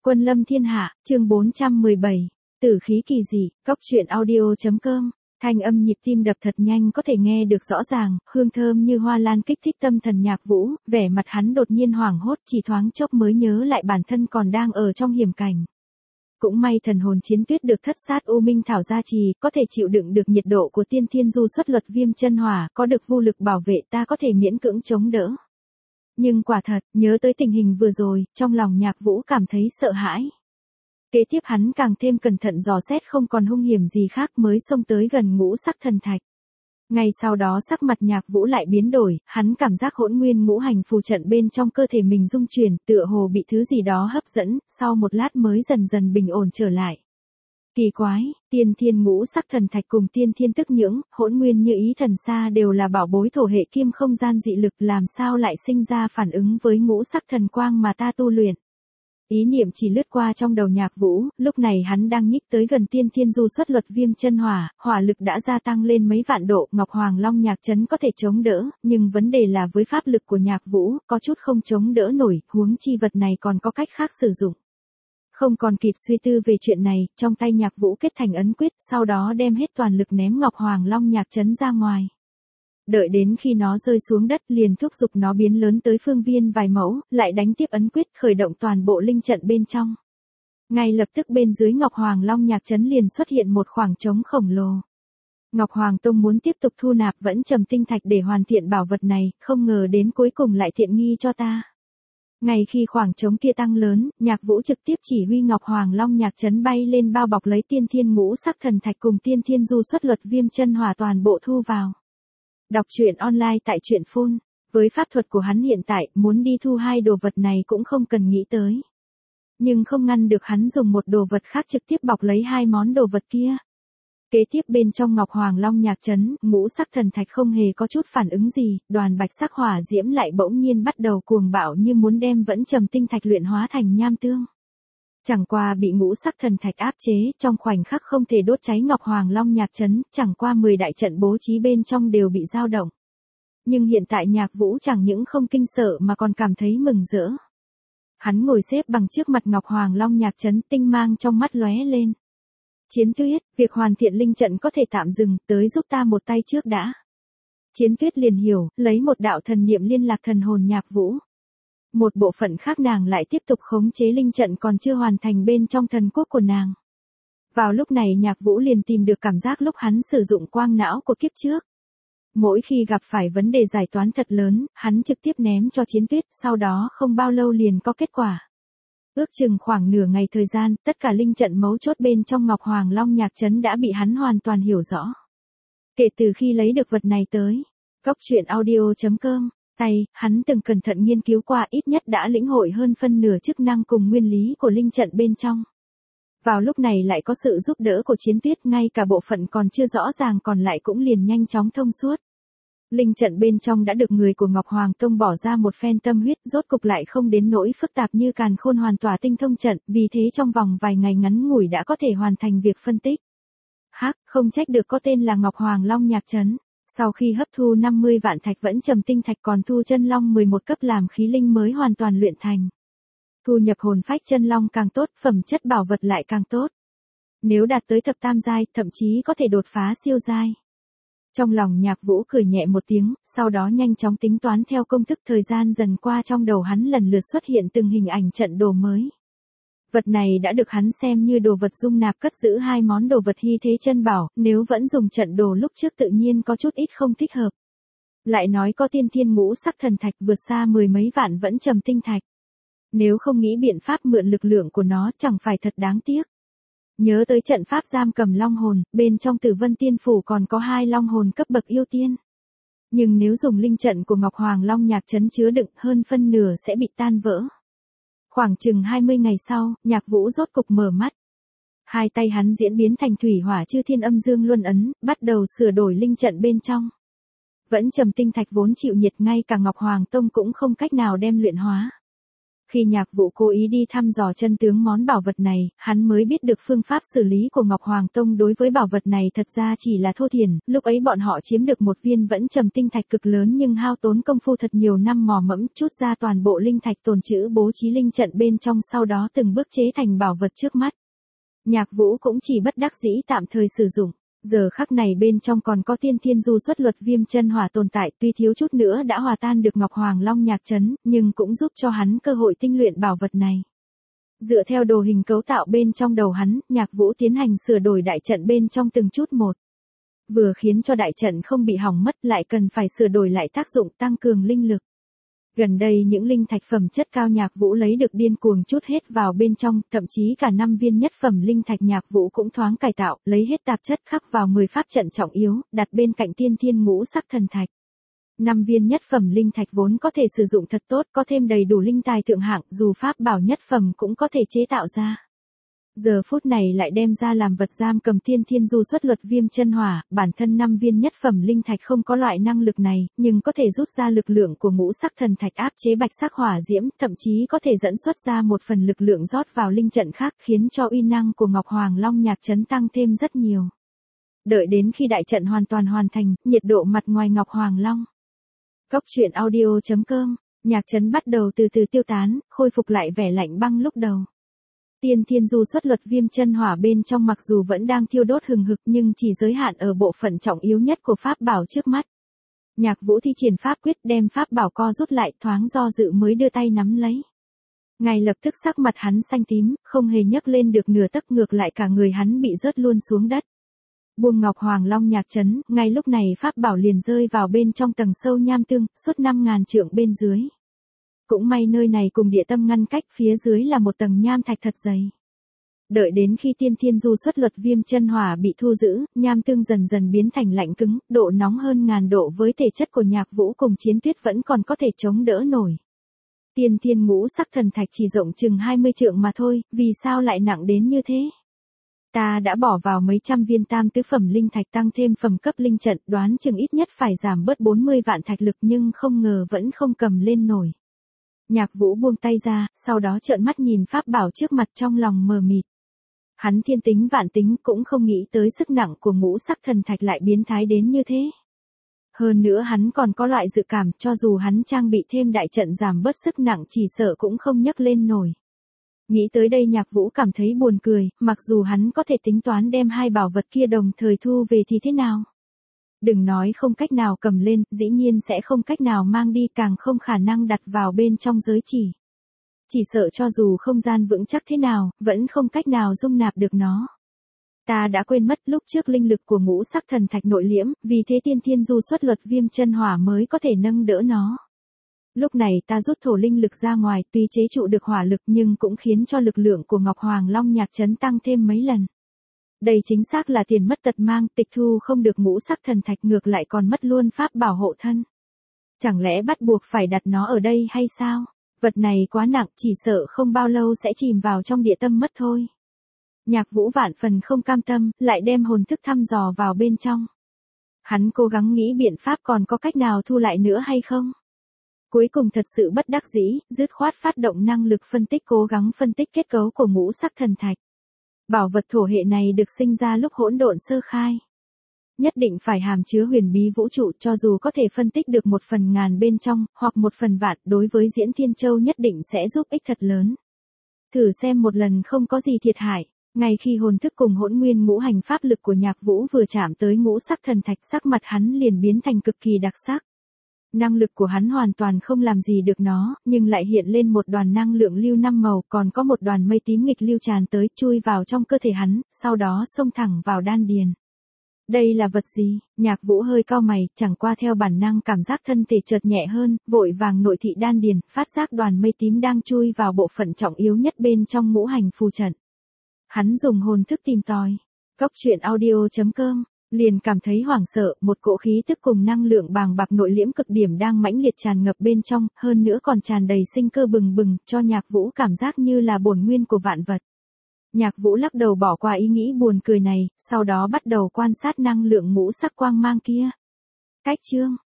Quân lâm thiên hạ, chương 417. Tử khí kỳ dị, góc truyện audio.com. Thanh âm nhịp tim đập thật nhanh có thể nghe được rõ ràng, hương thơm như hoa lan kích thích tâm thần Nhạc Vũ, vẻ mặt hắn đột nhiên hoảng hốt, chỉ thoáng chốc mới nhớ lại bản thân còn đang ở trong hiểm cảnh. Cũng may thần hồn chiến tuyết được thất sát U Minh Thảo gia trì, có thể chịu đựng được nhiệt độ của tiên thiên du xuất luật viêm chân hỏa, có được vô lực bảo vệ ta có thể miễn cưỡng chống đỡ. Nhưng quả thật, nhớ tới tình hình vừa rồi, trong lòng Nhạc Vũ cảm thấy sợ hãi. Kế tiếp hắn càng thêm cẩn thận dò xét không còn hung hiểm gì khác mới xông tới gần ngũ sắc thần thạch. Ngay sau đó sắc mặt Nhạc Vũ lại biến đổi, hắn cảm giác hỗn nguyên ngũ hành phù trận bên trong cơ thể mình rung chuyển, tựa hồ bị thứ gì đó hấp dẫn, sau một lát mới dần dần bình ổn trở lại. Kỳ quái, tiên thiên ngũ sắc thần thạch cùng tiên thiên tức nhưỡng, hỗn nguyên như ý thần sa đều là bảo bối thổ hệ kim không gian dị lực, làm sao lại sinh ra phản ứng với ngũ sắc thần quang mà ta tu luyện. Ý niệm chỉ lướt qua trong đầu Nhạc Vũ, lúc này hắn đang nhích tới gần tiên thiên du xuất luật viêm chân hỏa, hỏa lực đã gia tăng lên mấy vạn độ, Ngọc Hoàng Long Nhạc Trấn có thể chống đỡ, nhưng vấn đề là với pháp lực của Nhạc Vũ, có chút không chống đỡ nổi, huống chi vật này còn có cách khác sử dụng. Không còn kịp suy tư về chuyện này, trong tay Nhạc Vũ kết thành ấn quyết, sau đó đem hết toàn lực ném Ngọc Hoàng Long Nhạc Trấn ra ngoài. Đợi đến khi nó rơi xuống đất liền thúc giục nó biến lớn tới phương viên vài mẫu, lại đánh tiếp ấn quyết khởi động toàn bộ linh trận bên trong. Ngay lập tức bên dưới Ngọc Hoàng Long Nhạc Trấn liền xuất hiện một khoảng trống khổng lồ. Ngọc Hoàng Tông muốn tiếp tục thu nạp vẫn trầm tinh thạch để hoàn thiện bảo vật này, không ngờ đến cuối cùng lại tiện nghi cho ta. Ngay khi khoảng trống kia tăng lớn, Nhạc Vũ trực tiếp chỉ huy Ngọc Hoàng Long Nhạc Trấn bay lên bao bọc lấy tiên thiên ngũ sắc thần thạch cùng tiên thiên du xuất luật viêm chân hỏa toàn bộ thu vào. Đọc truyện online tại truyện phun. Với pháp thuật của hắn hiện tại, muốn đi thu hai đồ vật này cũng không cần nghĩ tới. Nhưng không ngăn được hắn dùng một đồ vật khác trực tiếp bọc lấy hai món đồ vật kia. Kế tiếp bên trong Ngọc Hoàng Long Nhạc Trấn, ngũ sắc thần thạch không hề có chút phản ứng gì, đoàn bạch sắc hỏa diễm lại bỗng nhiên bắt đầu cuồng bạo như muốn đem vẫn trầm tinh thạch luyện hóa thành nham tương. Chẳng qua bị ngũ sắc thần thạch áp chế, trong khoảnh khắc không thể đốt cháy Ngọc Hoàng Long Nhạc Trấn, chẳng qua 10 đại trận bố trí bên trong đều bị dao động. Nhưng hiện tại Nhạc Vũ chẳng những không kinh sợ mà còn cảm thấy mừng rỡ. Hắn ngồi xếp bằng trước mặt Ngọc Hoàng Long Nhạc Trấn, tinh mang trong mắt lóe lên. Chiến Tuyết, việc hoàn thiện linh trận có thể tạm dừng, tới giúp ta một tay trước đã. Chiến Tuyết liền hiểu, lấy một đạo thần niệm liên lạc thần hồn Nhạc Vũ. Một bộ phận khác nàng lại tiếp tục khống chế linh trận còn chưa hoàn thành bên trong thần quốc của nàng. Vào lúc này Nhạc Vũ liền tìm được cảm giác lúc hắn sử dụng quang não của kiếp trước. Mỗi khi gặp phải vấn đề giải toán thật lớn, hắn trực tiếp ném cho Chiến Tuyết, sau đó không bao lâu liền có kết quả. Ước chừng khoảng nửa ngày thời gian, tất cả linh trận mấu chốt bên trong Ngọc Hoàng Long Nhạc Trấn đã bị hắn hoàn toàn hiểu rõ. Kể từ khi lấy được vật này tới, góc truyện audio.com. Hắn từng cẩn thận nghiên cứu qua, ít nhất đã lĩnh hội hơn phân nửa chức năng cùng nguyên lý của linh trận bên trong. Vào lúc này lại có sự giúp đỡ của Chiến Tuyết, ngay cả bộ phận còn chưa rõ ràng còn lại cũng liền nhanh chóng thông suốt. Linh trận bên trong đã được người của Ngọc Hoàng Tông bỏ ra một phen tâm huyết, rốt cục lại không đến nỗi phức tạp như Càn Khôn Hoàn Tỏa Tinh Thông Trận, vì thế trong vòng vài ngày ngắn ngủi đã có thể hoàn thành việc phân tích. Không trách được có tên là Ngọc Hoàng Long Nhạc Trấn. Sau khi hấp thu 50 vạn thạch vẫn trầm tinh thạch còn thu chân long 11 cấp làm khí linh mới hoàn toàn luyện thành. Thu nhập hồn phách chân long càng tốt, phẩm chất bảo vật lại càng tốt. Nếu đạt tới thập tam giai, thậm chí có thể đột phá siêu giai. Trong lòng Nhạc Vũ cười nhẹ một tiếng, sau đó nhanh chóng tính toán theo công thức, thời gian dần qua trong đầu hắn lần lượt xuất hiện từng hình ảnh trận đồ mới. Vật này đã được hắn xem như đồ vật dung nạp cất giữ hai món đồ vật hy thế chân bảo, nếu vẫn dùng trận đồ lúc trước tự nhiên có chút ít không thích hợp. Lại nói có tiên thiên ngũ sắc thần thạch vượt xa 10 mấy vạn vẫn trầm tinh thạch. Nếu không nghĩ biện pháp mượn lực lượng của nó chẳng phải thật đáng tiếc. Nhớ tới trận pháp giam cầm long hồn, bên trong Tử Vân Tiên Phủ còn có 2 long hồn cấp bậc yêu tiên. Nhưng nếu dùng linh trận của Ngọc Hoàng Long Nhạc Trấn chứa đựng, hơn phân nửa sẽ bị tan vỡ. Khoảng chừng 20 ngày sau, Nhạc Vũ rốt cục mở mắt. Hai tay hắn diễn biến thành thủy hỏa chư thiên âm dương luân ấn, bắt đầu sửa đổi linh trận bên trong. Vẫn trầm tinh thạch vốn chịu nhiệt, ngay cả Ngọc Hoàng Tông cũng không cách nào đem luyện hóa. Khi Nhạc Vũ cố ý đi thăm dò chân tướng món bảo vật này, hắn mới biết được phương pháp xử lý của Ngọc Hoàng Tông đối với bảo vật này thật ra chỉ là thô thiển, lúc ấy bọn họ chiếm được một viên vẫn trầm tinh thạch cực lớn nhưng hao tốn công phu thật nhiều năm mò mẫm trút ra toàn bộ linh thạch tồn trữ bố trí linh trận bên trong sau đó từng bước chế thành bảo vật trước mắt. Nhạc Vũ cũng chỉ bất đắc dĩ tạm thời sử dụng. Giờ khắc này bên trong còn có tiên thiên du xuất luật viêm chân hỏa tồn tại, tuy thiếu chút nữa đã hòa tan được Ngọc Hoàng Long Nhạc Trấn, nhưng cũng giúp cho hắn cơ hội tinh luyện bảo vật này. Dựa theo đồ hình cấu tạo bên trong đầu hắn, Nhạc Vũ tiến hành sửa đổi đại trận bên trong từng chút một. Vừa khiến cho đại trận không bị hỏng mất lại cần phải sửa đổi lại tác dụng tăng cường linh lực. Gần đây những linh thạch phẩm chất cao Nhạc Vũ lấy được điên cuồng chút hết vào bên trong, thậm chí cả 5 viên nhất phẩm linh thạch Nhạc Vũ cũng thoáng cải tạo, lấy hết tạp chất khắc vào 10 pháp trận trọng yếu, đặt bên cạnh tiên thiên ngũ sắc thần thạch. 5 viên nhất phẩm linh thạch vốn có thể sử dụng thật tốt, có thêm đầy đủ linh tài thượng hạng, dù pháp bảo nhất phẩm cũng có thể chế tạo ra. Giờ phút này lại đem ra làm vật giam cầm tiên thiên du xuất luật viêm chân hỏa, bản thân 5 viên nhất phẩm linh thạch không có loại năng lực này, nhưng có thể rút ra lực lượng của ngũ sắc thần thạch áp chế bạch sắc hỏa diễm, thậm chí có thể dẫn xuất ra một phần lực lượng rót vào linh trận khác khiến cho uy năng của Ngọc Hoàng Long Nhạc Trấn tăng thêm rất nhiều. Đợi đến khi đại trận hoàn toàn hoàn thành, nhiệt độ mặt ngoài Ngọc Hoàng Long. Cốc truyện audio.com, Nhạc Trấn bắt đầu từ từ tiêu tán, khôi phục lại vẻ lạnh băng lúc đầu. Tiên thiên du xuất luật viêm chân hỏa bên trong mặc dù vẫn đang thiêu đốt hừng hực nhưng chỉ giới hạn ở bộ phận trọng yếu nhất của pháp bảo trước mắt. Nhạc Vũ thi triển pháp quyết đem pháp bảo co rút lại thoáng do dự mới đưa tay nắm lấy. Ngay lập tức sắc mặt hắn xanh tím, không hề nhấc lên được nửa tấc ngược lại cả người hắn bị rớt luôn xuống đất. Buông Ngọc Hoàng Long Nhạc Trấn, ngay lúc này pháp bảo liền rơi vào bên trong tầng sâu nham tương, suốt 5.000 trượng bên dưới. Cũng may nơi này cùng địa tâm ngăn cách phía dưới là một tầng nham thạch thật dày. Đợi đến khi tiên thiên du xuất luật viêm chân hỏa bị thu giữ, nham tương dần dần biến thành lạnh cứng, độ nóng hơn 1000 độ với thể chất của Nhạc Vũ cùng Chiến Tuyết vẫn còn có thể chống đỡ nổi. Tiên thiên ngũ sắc thần thạch chỉ rộng chừng 20 trượng mà thôi, vì sao lại nặng đến như thế? Ta đã bỏ vào mấy trăm viên tam tứ phẩm linh thạch tăng thêm phẩm cấp linh trận, đoán chừng ít nhất phải giảm bớt 40 vạn thạch lực nhưng không ngờ vẫn không cầm lên nổi. Nhạc Vũ buông tay ra, sau đó trợn mắt nhìn pháp bảo trước mặt trong lòng mờ mịt. Hắn thiên tính vạn tính cũng không nghĩ tới sức nặng của ngũ sắc thần thạch lại biến thái đến như thế. Hơn nữa hắn còn có loại dự cảm cho dù hắn trang bị thêm đại trận giảm bớt sức nặng chỉ sợ cũng không nhấc lên nổi. Nghĩ tới đây Nhạc Vũ cảm thấy buồn cười, mặc dù hắn có thể tính toán đem hai bảo vật kia đồng thời thu về thì thế nào? Đừng nói không cách nào cầm lên, dĩ nhiên sẽ không cách nào mang đi càng không khả năng đặt vào bên trong giới chỉ. Chỉ sợ cho dù không gian vững chắc thế nào, vẫn không cách nào dung nạp được nó. Ta đã quên mất lúc trước linh lực của ngũ sắc thần thạch nội liễm, vì thế tiên thiên du xuất luật viêm chân hỏa mới có thể nâng đỡ nó. Lúc này ta rút thổ linh lực ra ngoài, tuy chế trụ được hỏa lực nhưng cũng khiến cho lực lượng của Ngọc Hoàng Long Nhạc Trấn tăng thêm mấy lần. Đây chính xác là tiền mất tật mang, tịch thu không được ngũ sắc thần thạch ngược lại còn mất luôn pháp bảo hộ thân. Chẳng lẽ bắt buộc phải đặt nó ở đây hay sao? Vật này quá nặng, chỉ sợ không bao lâu sẽ chìm vào trong địa tâm mất thôi. Nhạc Vũ vạn phần không cam tâm, lại đem hồn thức thăm dò vào bên trong. Hắn cố gắng nghĩ biện pháp còn có cách nào thu lại nữa hay không? Cuối cùng thật sự bất đắc dĩ, dứt khoát phát động năng lực phân tích cố gắng phân tích kết cấu của ngũ sắc thần thạch. Bảo vật thổ hệ này được sinh ra lúc hỗn độn sơ khai. Nhất định phải hàm chứa huyền bí vũ trụ cho dù có thể phân tích được 1/1000 bên trong, hoặc 1/1000 đối với Diễn Thiên Châu nhất định sẽ giúp ích thật lớn. Thử xem một lần không có gì thiệt hại. Ngay khi hồn thức cùng hỗn nguyên ngũ hành pháp lực của Nhạc Vũ vừa chạm tới ngũ sắc thần thạch sắc mặt hắn liền biến thành cực kỳ đặc sắc. Năng lực của hắn hoàn toàn không làm gì được nó, nhưng lại hiện lên một đoàn năng lượng lưu 5 màu, còn có một đoàn mây tím nghịch lưu tràn tới, chui vào trong cơ thể hắn, sau đó xông thẳng vào đan điền. Đây là vật gì? Nhạc Vũ hơi cau mày, chẳng qua theo bản năng cảm giác thân thể chợt nhẹ hơn, vội vàng nội thị đan điền, phát giác đoàn mây tím đang chui vào bộ phận trọng yếu nhất bên trong ngũ hành phù trận. Hắn dùng hồn thức tìm tòi. Cốc truyện audio.com liền cảm thấy hoảng sợ, một cỗ khí tức cùng năng lượng bàng bạc nội liễm cực điểm đang mãnh liệt tràn ngập bên trong, hơn nữa còn tràn đầy sinh cơ bừng bừng, cho Nhạc Vũ cảm giác như là bổn nguyên của vạn vật. Nhạc Vũ lắc đầu bỏ qua ý nghĩ buồn cười này, sau đó bắt đầu quan sát năng lượng ngũ sắc quang mang kia. Cách chương